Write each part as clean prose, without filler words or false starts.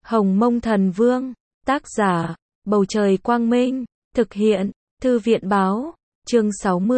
Hồng Mông Thần Vương, tác giả, Bầu Trời Quang Minh, thực hiện, Thư viện Báo, chương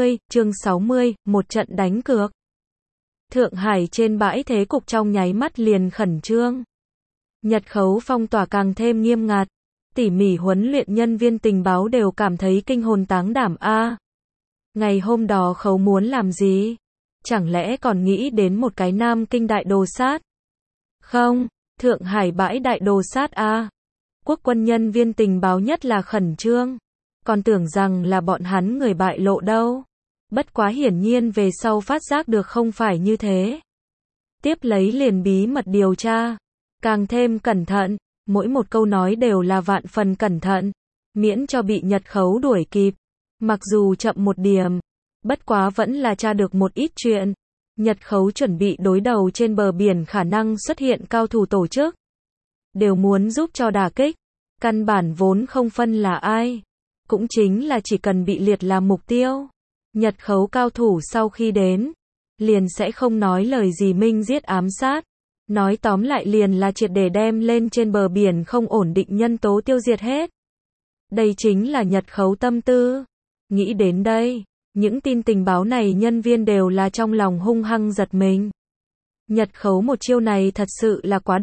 60, một trận đánh cược. Thượng Hải trên bãi thế cục trong nháy mắt liền khẩn trương. Nhật khấu phong tỏa càng thêm nghiêm ngặt, tỉ mỉ huấn luyện nhân viên tình báo đều cảm thấy kinh hồn táng đảm a. Ngày hôm đó khấu muốn làm gì? Chẳng lẽ còn nghĩ đến một cái Nam Kinh đại đồ sát? Không, Thượng Hải bãi đại đồ sát a. Quốc quân nhân viên tình báo nhất là khẩn trương, còn tưởng rằng là bọn hắn người bại lộ đâu. Bất quá hiển nhiên về sau phát giác được không phải như thế. Tiếp lấy liền bí mật điều tra, càng thêm cẩn thận, mỗi một câu nói đều là vạn phần cẩn thận, miễn cho bị Nhật khấu đuổi kịp. Mặc dù chậm một điểm, bất quá vẫn là tra được một ít chuyện. Nhật khấu chuẩn bị đối đầu trên bờ biển khả năng xuất hiện cao thủ tổ chức, đều muốn giúp cho đả kích. Căn bản vốn không phân là ai, cũng chính là chỉ cần bị liệt làm mục tiêu. Nhật khấu cao thủ sau khi đến, liền sẽ không nói lời gì minh giết ám sát. Nói tóm lại liền là triệt để đem lên trên bờ biển không ổn định nhân tố tiêu diệt hết. Đây chính là Nhật khấu tâm tư. Nghĩ đến đây, những tin tình báo này nhân viên đều là trong lòng hung hăng giật mình. Nhật khấu một chiêu này thật sự là quá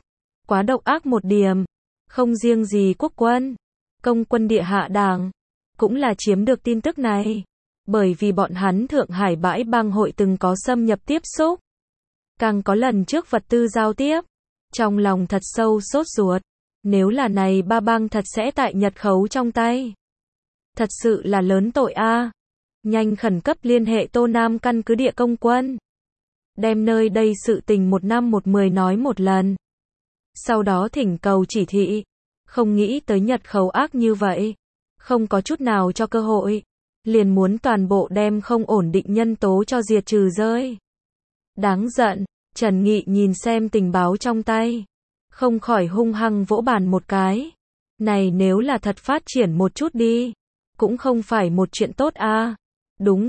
độc ác một điểm. Không riêng gì quốc quân, công quân địa hạ đảng, cũng là chiếm được tin tức này. Bởi vì bọn hắn Thượng Hải bãi bang hội từng có xâm nhập tiếp xúc. Càng có lần trước vật tư giao tiếp. Trong lòng thật sâu sốt ruột. Nếu là này ba bang thật sẽ tại Nhật khấu trong tay. Thật sự là lớn tội a. Nhanh khẩn cấp liên hệ Tô Nam căn cứ địa công quân. Đem nơi đây sự tình 1/10 nói một lần. Sau đó thỉnh cầu chỉ thị. Không nghĩ tới Nhật khấu ác như vậy. Không có chút nào cho cơ hội. Liền muốn toàn bộ đem không ổn định nhân tố cho diệt trừ rơi. Đáng giận, Trần Nghị nhìn xem tình báo trong tay. Không khỏi hung hăng vỗ bàn một cái. Này nếu là thật phát triển một chút đi. Cũng không phải một chuyện tốt a. Đúng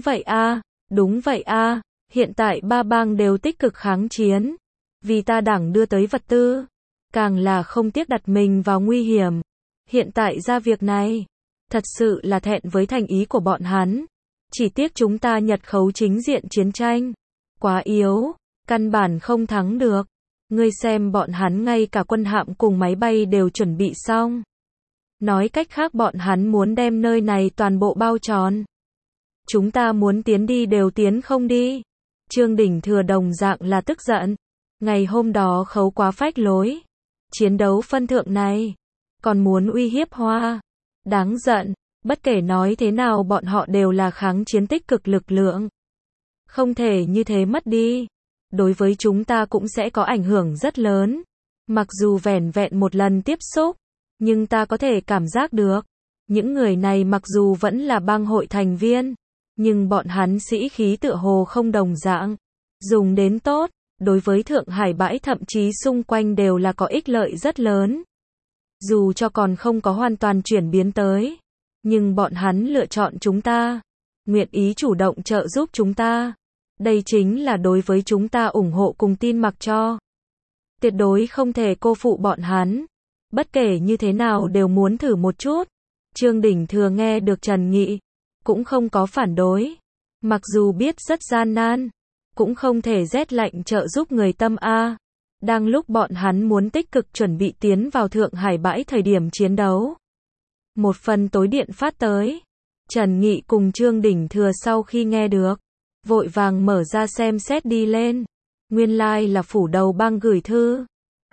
vậy a. Hiện tại ba bang đều tích cực kháng chiến. Vì ta đảng đưa tới vật tư. Càng là không tiếc đặt mình vào nguy hiểm. Hiện tại ra việc này. Thật sự là thẹn với thành ý của bọn hắn. Chỉ tiếc chúng ta Nhật khấu chính diện chiến tranh. Quá yếu. Căn bản không thắng được. Ngươi xem bọn hắn ngay cả quân hạm cùng máy bay đều chuẩn bị xong. Nói cách khác bọn hắn muốn đem nơi này toàn bộ bao tròn. Chúng ta muốn tiến đi đều tiến không đi. Trương Đình Thừa đồng dạng là tức giận. Ngày hôm đó khấu quá phách lối. Chiến đấu phân thượng này. Còn muốn uy hiếp Hoa. Đáng giận. Bất kể nói thế nào bọn họ đều là kháng chiến tích cực lực lượng. Không thể như thế mất đi. Đối với chúng ta cũng sẽ có ảnh hưởng rất lớn. Mặc dù vẻn vẹn một lần tiếp xúc. Nhưng ta có thể cảm giác được. Những người này mặc dù vẫn là bang hội thành viên. Nhưng bọn hắn sĩ khí tựa hồ không đồng dạng. Dùng đến tốt. Đối với Thượng Hải bãi thậm chí xung quanh đều là có ích lợi rất lớn. Dù cho còn không có hoàn toàn chuyển biến tới. Nhưng bọn hắn lựa chọn chúng ta. Nguyện ý chủ động trợ giúp chúng ta. Đây chính là đối với chúng ta ủng hộ cùng tin mặc cho. Tuyệt đối không thể cô phụ bọn hắn. Bất kể như thế nào đều muốn thử một chút. Trương Đình Thừa nghe được Trần Nghị. Cũng không có phản đối. Mặc dù biết rất gian nan. Cũng không thể rét lạnh trợ giúp người tâm a. Đang lúc bọn hắn muốn tích cực chuẩn bị tiến vào Thượng Hải bãi thời điểm chiến đấu. Một phần tối điện phát tới. Trần Nghị cùng Trương Đình Thừa sau khi nghe được. Vội vàng mở ra xem xét đi lên. Nguyên lai là phủ đầu bang gửi thư.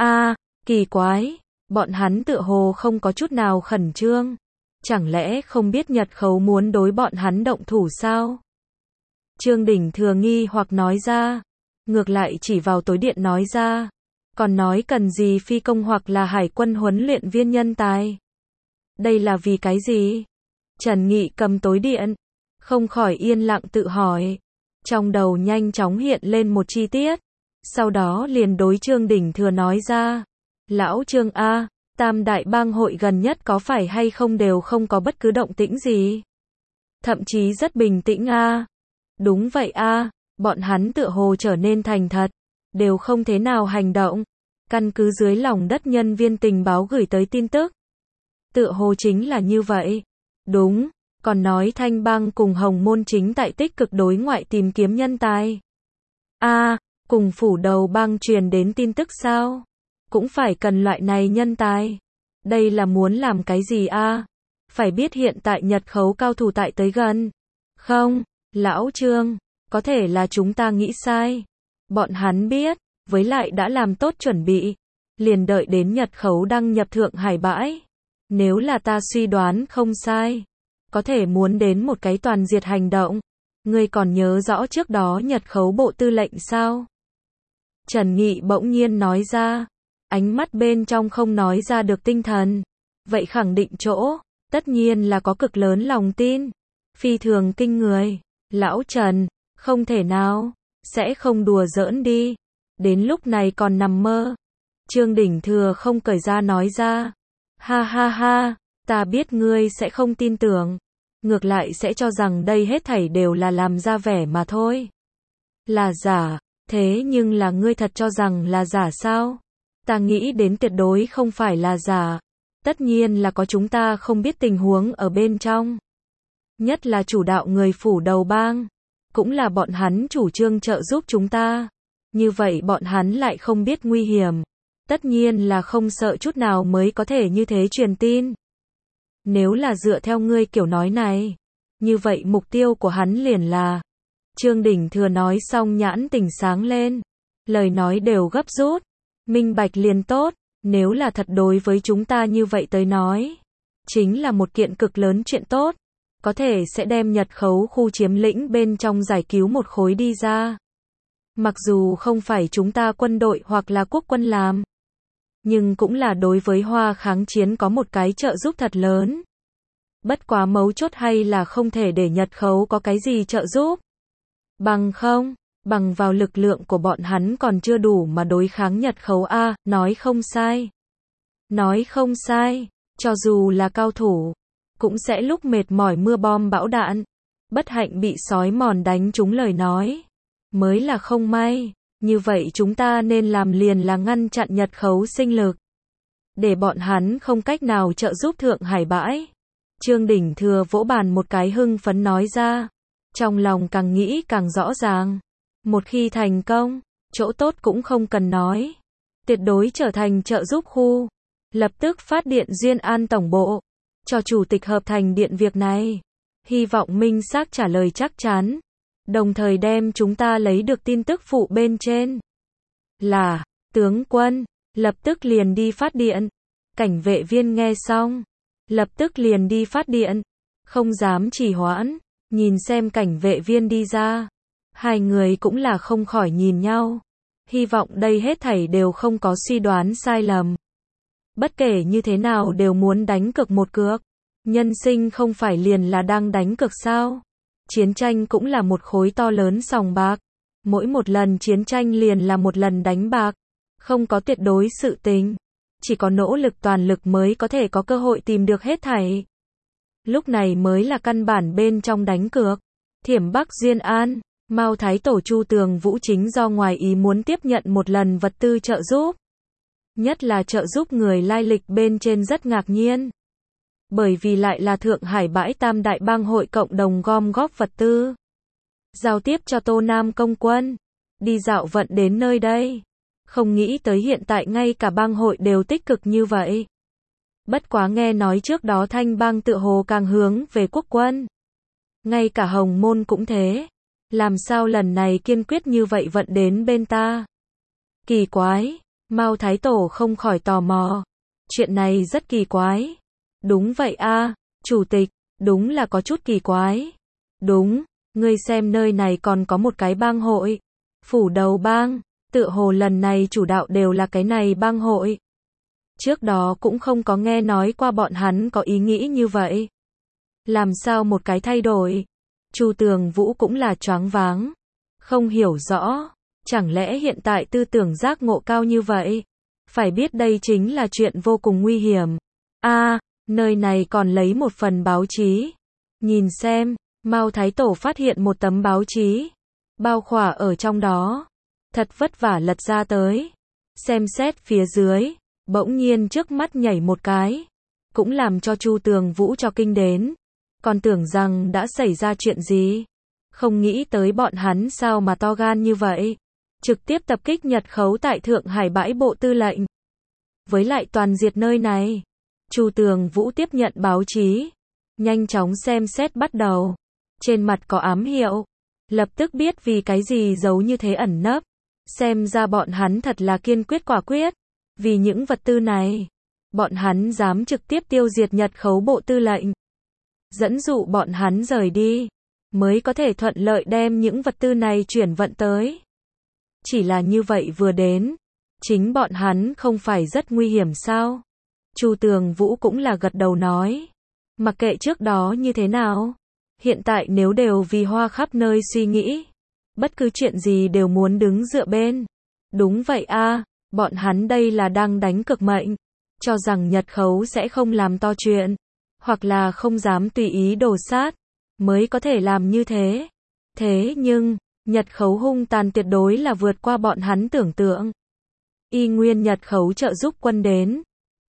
Kỳ quái. Bọn hắn tựa hồ không có chút nào khẩn trương. Chẳng lẽ không biết Nhật khấu muốn đối bọn hắn động thủ sao? Trương Đình Thừa nghi hoặc nói ra. Ngược lại chỉ vào tối điện nói ra. Còn nói cần gì phi công hoặc là hải quân huấn luyện viên nhân tài. Đây là vì cái gì? Trần Nghị cầm tối điện. Không khỏi yên lặng tự hỏi. Trong đầu nhanh chóng hiện lên một chi tiết. Sau đó liền đối Trương Đình Thừa nói ra. Lão Trương a, Tam đại bang hội gần nhất có phải hay không đều không có bất cứ động tĩnh gì. Thậm chí rất bình tĩnh a. Đúng vậy a, bọn hắn tựa hồ trở nên thành thật. Đều không thế nào hành động. Căn cứ dưới lòng đất nhân viên tình báo gửi tới tin tức. Tựa hồ chính là như vậy. Đúng, còn nói Thanh Bang cùng Hồng Môn chính tại tích cực đối ngoại tìm kiếm nhân tài. Cùng phủ đầu bang truyền đến tin tức sao? Cũng phải cần loại này nhân tài. Đây là muốn làm cái gì Phải biết hiện tại Nhật khấu cao thủ tại tới gần. Không, lão Trương, có thể là chúng ta nghĩ sai. Bọn hắn biết, với lại đã làm tốt chuẩn bị. Liền đợi đến Nhật khấu đăng nhập Thượng Hải bãi. Nếu là ta suy đoán không sai, có thể muốn đến một cái toàn diệt hành động. Ngươi còn nhớ rõ trước đó Nhật khấu bộ tư lệnh sao? Trần Nghị bỗng nhiên nói ra, ánh mắt bên trong không nói ra được tinh thần. Vậy khẳng định chỗ, tất nhiên là có cực lớn lòng tin. Phi thường kinh người. Lão Trần, không thể nào, sẽ không đùa giỡn đi. Đến lúc này còn nằm mơ. Trương Đỉnh Thừa không cởi ra nói ra. Ha ha ha, ta biết ngươi sẽ không tin tưởng. Ngược lại sẽ cho rằng đây hết thảy đều là làm ra vẻ mà thôi. Là giả, thế nhưng là ngươi thật cho rằng là giả sao? Ta nghĩ đến tuyệt đối không phải là giả. Tất nhiên là có chúng ta không biết tình huống ở bên trong. Nhất là chủ đạo người phủ đầu bang. Cũng là bọn hắn chủ trương trợ giúp chúng ta. Như vậy bọn hắn lại không biết nguy hiểm. Tất nhiên là không sợ chút nào mới có thể như thế truyền tin. Nếu là dựa theo ngươi kiểu nói này, như vậy mục tiêu của hắn liền là. Trương Đỉnh Thừa nói xong nhãn tỉnh sáng lên. Lời nói đều gấp rút. Minh bạch liền tốt. Nếu là thật đối với chúng ta như vậy tới nói, chính là một kiện cực lớn chuyện tốt. Có thể sẽ đem Nhật khấu khu chiếm lĩnh bên trong giải cứu một khối đi ra. Mặc dù không phải chúng ta quân đội hoặc là quốc quân làm, nhưng cũng là đối với Hoa kháng chiến có một cái trợ giúp thật lớn. Bất quá mấu chốt hay là không thể để Nhật khấu có cái gì trợ giúp. Bằng vào lực lượng của bọn hắn còn chưa đủ mà đối kháng Nhật khấu nói không sai. Nói không sai, cho dù là cao thủ, cũng sẽ lúc mệt mỏi mưa bom bão đạn. Bất hạnh bị sói mòn đánh trúng lời nói. Mới là không may. Như vậy chúng ta nên làm liền là ngăn chặn Nhật khấu sinh lực. Để bọn hắn không cách nào trợ giúp Thượng Hải bãi. Trương Đỉnh Thừa vỗ bàn một cái hưng phấn nói ra. Trong lòng càng nghĩ càng rõ ràng. Một khi thành công, chỗ tốt cũng không cần nói. Tuyệt đối trở thành trợ giúp khu. Lập tức phát điện Duyên An Tổng Bộ. Cho Chủ tịch Hợp thành Điện việc này. Hy vọng minh xác trả lời chắc chắn. Đồng thời đem chúng ta lấy được tin tức phụ bên trên. Là, tướng quân, lập tức liền đi phát điện. Cảnh vệ viên nghe xong. Lập tức liền đi phát điện. Không dám trì hoãn. Nhìn xem cảnh vệ viên đi ra. Hai người cũng là không khỏi nhìn nhau. Hy vọng đây hết thảy đều không có suy đoán sai lầm. Bất kể như thế nào đều muốn đánh cược một cược. Nhân sinh không phải liền là đang đánh cược sao? Chiến tranh cũng là một khối to lớn sòng bạc. Mỗi một lần chiến tranh liền là một lần đánh bạc. Không có tuyệt đối sự tình. Chỉ có nỗ lực toàn lực mới có thể có cơ hội tìm được hết thảy. Lúc này mới là căn bản bên trong đánh cược. Thiểm Bắc Duyên An, Mao Thái Tổ Chu Tường Vũ chính do ngoài ý muốn tiếp nhận một lần vật tư trợ giúp. Nhất là trợ giúp người lai lịch bên trên rất ngạc nhiên. Bởi vì lại là Thượng Hải bãi tam đại bang hội cộng đồng gom góp vật tư. Giao tiếp cho Tô Nam công quân. Đi dạo vận đến nơi đây. Không nghĩ tới hiện tại ngay cả bang hội đều tích cực như vậy. Bất quá nghe nói trước đó Thanh bang tựa hồ càng hướng về quốc quân. Ngay cả Hồng Môn cũng thế. Làm sao lần này kiên quyết như vậy vận đến bên ta? Kỳ quái. Mao Thái Tổ không khỏi tò mò. Chuyện này rất kỳ quái. Đúng vậy Chủ tịch, đúng là có chút kỳ quái. Đúng, ngươi xem nơi này còn có một cái bang hội. Phủ đầu bang, tựa hồ lần này chủ đạo đều là cái này bang hội. Trước đó cũng không có nghe nói qua bọn hắn có ý nghĩ như vậy. Làm sao một cái thay đổi? Chu Tường Vũ cũng là choáng váng. Không hiểu rõ, chẳng lẽ hiện tại tư tưởng giác ngộ cao như vậy? Phải biết đây chính là chuyện vô cùng nguy hiểm. Nơi này còn lấy một phần báo chí. Nhìn xem, Mao Thái Tổ phát hiện một tấm báo chí. Bao khỏa ở trong đó. Thật vất vả lật ra tới. xem xét phía dưới, bỗng nhiên trước mắt nhảy một cái, cũng làm cho Chu Tường Vũ cho kinh đến, còn tưởng rằng đã xảy ra chuyện gì, không nghĩ tới bọn hắn sao mà to gan như vậy, trực tiếp tập kích Nhật khấu tại Thượng Hải bãi bộ tư lệnh, với lại toàn diệt nơi này. Chu Tường Vũ tiếp nhận báo chí, nhanh chóng xem xét bắt đầu, trên mặt có ám hiệu, lập tức biết vì cái gì giấu như thế ẩn nấp, xem ra bọn hắn thật là kiên quyết quả quyết, vì những vật tư này, bọn hắn dám trực tiếp tiêu diệt Nhật khấu bộ tư lệnh, dẫn dụ bọn hắn rời đi, mới có thể thuận lợi đem những vật tư này chuyển vận tới. Chỉ là như vậy vừa đến, chính bọn hắn không phải rất nguy hiểm sao? Chu Tường Vũ cũng là gật đầu nói, mặc kệ trước đó như thế nào, hiện tại nếu đều vì Hoa khắp nơi suy nghĩ, bất cứ chuyện gì đều muốn đứng dựa bên. Đúng vậy a, bọn hắn đây là đang đánh cược mệnh, cho rằng Nhật khấu sẽ không làm to chuyện, hoặc là không dám tùy ý đổ sát, mới có thể làm như thế. Thế nhưng, Nhật khấu hung tàn tuyệt đối là vượt qua bọn hắn tưởng tượng. Y nguyên Nhật khấu trợ giúp quân đến.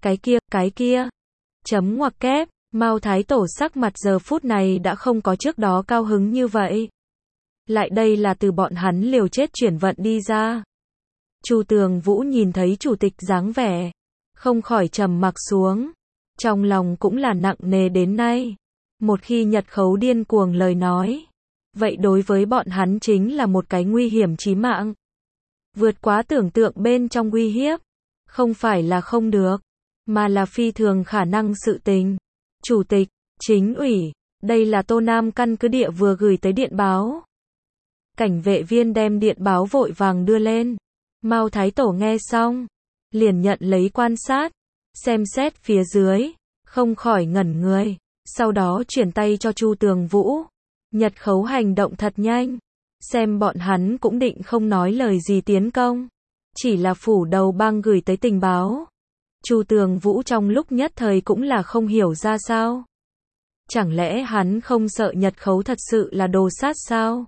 Cái kia. Chấm ngoặc kép, Mao Thái Tổ sắc mặt giờ phút này đã không có trước đó cao hứng như vậy. Lại đây là từ bọn hắn liều chết chuyển vận đi ra. Chu Tường Vũ nhìn thấy chủ tịch dáng vẻ, không khỏi trầm mặc xuống. Trong lòng cũng là nặng nề đến nay. Một khi Nhật khấu điên cuồng lời nói, vậy đối với bọn hắn chính là một cái nguy hiểm chí mạng. Vượt quá tưởng tượng bên trong uy hiếp. Không phải là không được, mà là phi thường khả năng sự tình. Chủ tịch, chính ủy, đây là Tô Nam căn cứ địa vừa gửi tới điện báo. Cảnh vệ viên đem điện báo vội vàng đưa lên. Mao Thái Tổ nghe xong, liền nhận lấy quan sát, xem xét phía dưới, không khỏi ngẩn người, sau đó chuyển tay cho Chu Tường Vũ. Nhật khấu hành động thật nhanh, xem bọn hắn cũng định không nói lời gì tiến công, chỉ là phủ đầu bang gửi tới tình báo. Chu Tường Vũ trong lúc nhất thời cũng là không hiểu ra sao. Chẳng lẽ hắn không sợ Nhật khấu thật sự là đồ sát sao?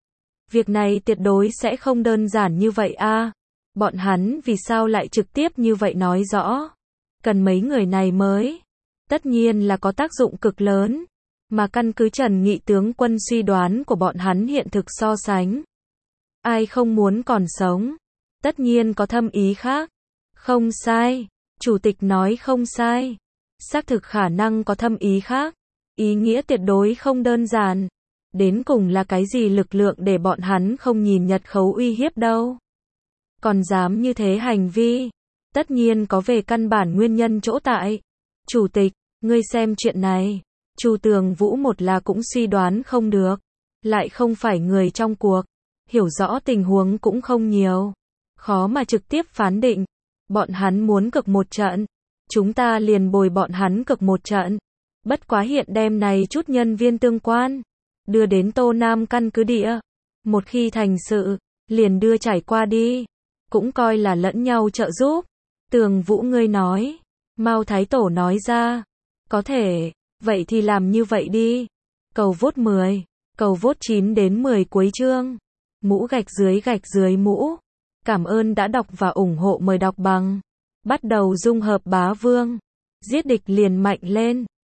Việc này tuyệt đối sẽ không đơn giản như vậy a. Bọn hắn vì sao lại trực tiếp như vậy nói rõ? Cần mấy người này mới. Tất nhiên là có tác dụng cực lớn. Mà căn cứ Trần Nghị tướng quân suy đoán của bọn hắn hiện thực so sánh. Ai không muốn còn sống? Tất nhiên có thâm ý khác. Không sai. Chủ tịch nói không sai. Xác thực khả năng có thâm ý khác. Ý nghĩa tuyệt đối không đơn giản. Đến cùng là cái gì lực lượng để bọn hắn không nhìn Nhật khấu uy hiếp đâu. Còn dám như thế hành vi. Tất nhiên có về căn bản nguyên nhân chỗ tại. Chủ tịch, ngươi xem chuyện này. Chu Tường Vũ một là cũng suy đoán không được. Lại không phải người trong cuộc. Hiểu rõ tình huống cũng không nhiều. Khó mà trực tiếp phán định. Bọn hắn muốn cực một trận. Chúng ta liền bồi bọn hắn cực một trận. Bất quá hiện đem này chút nhân viên tương quan. Đưa đến Tô Nam căn cứ địa. Một khi thành sự, liền đưa trải qua đi. Cũng coi là lẫn nhau trợ giúp. Tường Vũ ngươi nói. Mao Thái Tổ nói ra. Có thể, vậy thì làm như vậy đi. Cầu vote 10. Cầu vote 9 đến 10 cuối chương. Mũ gạch dưới mũ. Cảm ơn đã đọc và ủng hộ, mời đọc bằng. Bắt đầu dung hợp bá vương. Giết địch liền mạnh lên.